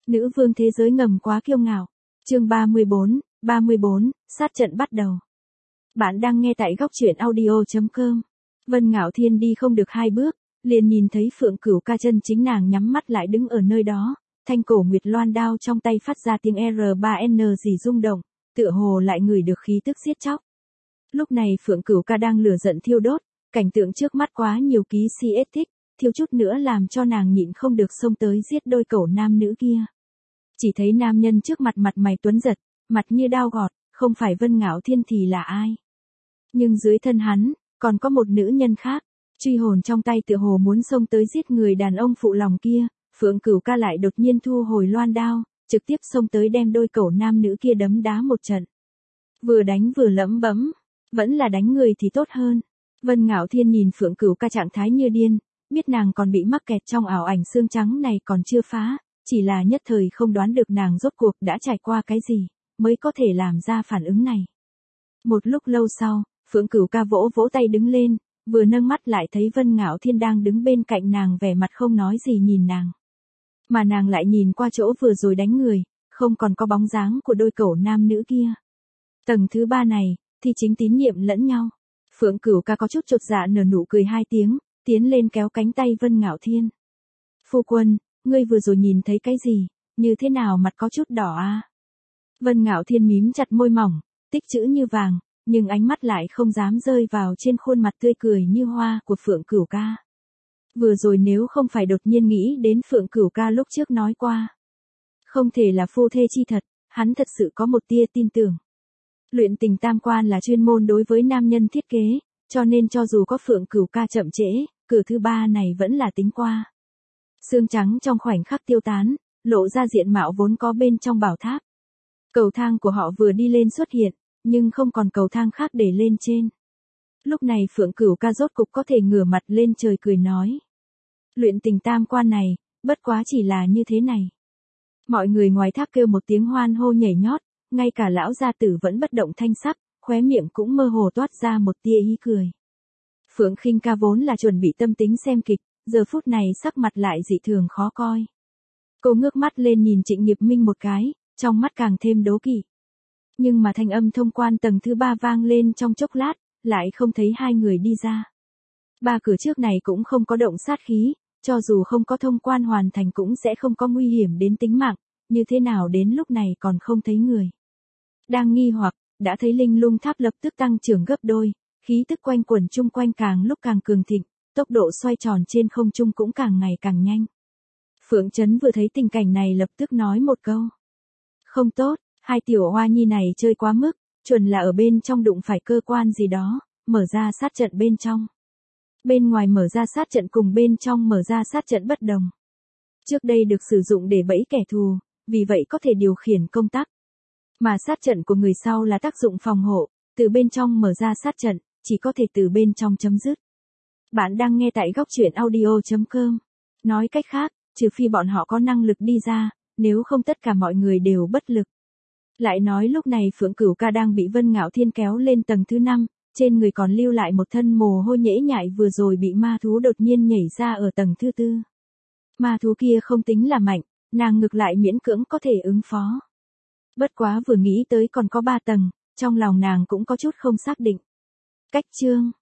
Nữ vương thế giới ngầm quá kiêu ngạo. Chương 34, sát trận bắt đầu. Bạn đang nghe tại góc truyện audio.com. Vân Ngạo Thiên đi không được 2 bước, liền nhìn thấy Phượng Cửu Ca chân chính nàng nhắm mắt lại đứng ở nơi đó, thanh cổ nguyệt loan đao trong tay phát ra tiếng R3N gì rung động, tựa hồ lại ngửi được khí tức giết chóc. Lúc này Phượng Cửu Ca đang lửa giận thiêu đốt, cảnh tượng trước mắt quá nhiều ký CS thích, thiếu chút nữa làm cho nàng nhịn không được xông tới giết đôi cẩu nam nữ kia. Chỉ thấy nam nhân trước mặt mặt mày tuấn giật, mặt như đao gọt, không phải Vân Ngạo Thiên thì là ai. Nhưng dưới thân hắn, còn có một nữ nhân khác, truy hồn trong tay tựa hồ muốn xông tới giết người đàn ông phụ lòng kia, Phượng Cửu Ca lại đột nhiên thu hồi loan đao, trực tiếp xông tới đem đôi cẩu nam nữ kia đấm đá một trận. Vừa đánh vừa lẩm bẩm, vẫn là đánh người thì tốt hơn. Vân Ngạo Thiên nhìn Phượng Cửu Ca trạng thái như điên, biết nàng còn bị mắc kẹt trong ảo ảnh xương trắng này còn chưa phá, chỉ là nhất thời không đoán được nàng rốt cuộc đã trải qua cái gì, mới có thể làm ra phản ứng này. Một lúc lâu sau, Phượng Cửu Ca vỗ vỗ tay đứng lên, vừa nâng mắt lại thấy Vân Ngạo Thiên đang đứng bên cạnh nàng vẻ mặt không nói gì nhìn nàng. Mà nàng lại nhìn qua chỗ vừa rồi đánh người, không còn có bóng dáng của đôi cẩu nam nữ kia. Tầng thứ 3 này, thì chính tín nhiệm lẫn nhau. Phượng Cửu Ca có chút chột dạ nở nụ cười 2 tiếng, tiến lên kéo cánh tay Vân Ngạo Thiên. Phu quân, ngươi vừa rồi nhìn thấy cái gì, như thế nào mặt có chút đỏ à? Vân Ngạo Thiên mím chặt môi mỏng, tích chữ như vàng, nhưng ánh mắt lại không dám rơi vào trên khuôn mặt tươi cười như hoa của Phượng Cửu Ca. Vừa rồi nếu không phải đột nhiên nghĩ đến Phượng Cửu Ca lúc trước nói qua, không thể là phu thê chi thật, hắn thật sự có một tia tin tưởng. Luyện tình tam quan là chuyên môn đối với nam nhân thiết kế, cho nên cho dù có Phượng Cửu Ca chậm trễ, cửa thứ 3 này vẫn là tính qua. Xương trắng trong khoảnh khắc tiêu tán, lộ ra diện mạo vốn có bên trong bảo tháp. Cầu thang của họ vừa đi lên xuất hiện, nhưng không còn cầu thang khác để lên trên. Lúc này Phượng Cửu Ca rốt cục có thể ngửa mặt lên trời cười nói. Luyện tình tam quan này, bất quá chỉ là như thế này. Mọi người ngoài tháp kêu một tiếng hoan hô nhảy nhót, ngay cả lão gia tử vẫn bất động thanh sắc, khóe miệng cũng mơ hồ toát ra một tia ý cười. Phượng Khinh Ca vốn là chuẩn bị tâm tính xem kịch, giờ phút này sắc mặt lại dị thường khó coi. Cô ngước mắt lên nhìn Trịnh Nghiệp Minh một cái, trong mắt càng thêm đố kỵ. Nhưng mà thanh âm thông quan tầng thứ 3 vang lên trong chốc lát, lại không thấy hai người đi ra. 3 cửa trước này cũng không có động sát khí, cho dù không có thông quan hoàn thành cũng sẽ không có nguy hiểm đến tính mạng, như thế nào đến lúc này còn không thấy người. Đang nghi hoặc, đã thấy linh lung tháp lập tức tăng trưởng gấp đôi, khí tức quanh quẩn chung quanh càng lúc càng cường thịnh, tốc độ xoay tròn trên không trung cũng càng ngày càng nhanh. Phượng Trấn vừa thấy tình cảnh này lập tức nói một câu. Không tốt, hai tiểu hoa nhi này chơi quá mức, chuẩn là ở bên trong đụng phải cơ quan gì đó, mở ra sát trận bên trong. Bên ngoài mở ra sát trận cùng bên trong mở ra sát trận bất đồng. Trước đây được sử dụng để bẫy kẻ thù, vì vậy có thể điều khiển công tắc. Mà sát trận của người sau là tác dụng phòng hộ, từ bên trong mở ra sát trận, chỉ có thể từ bên trong chấm dứt. Bạn đang nghe tại góc truyện audio.com. Nói cách khác, trừ phi bọn họ có năng lực đi ra, nếu không tất cả mọi người đều bất lực. Lại nói lúc này Phượng Cửu Ca đang bị Vân Ngạo Thiên kéo lên tầng thứ 5, trên người còn lưu lại một thân mồ hôi nhễ nhại vừa rồi bị ma thú đột nhiên nhảy ra ở tầng thứ 4. Ma thú kia không tính là mạnh, nàng ngược lại miễn cưỡng có thể ứng phó. Bất quá vừa nghĩ tới còn có 3 tầng, trong lòng nàng cũng có chút không xác định. Cách chương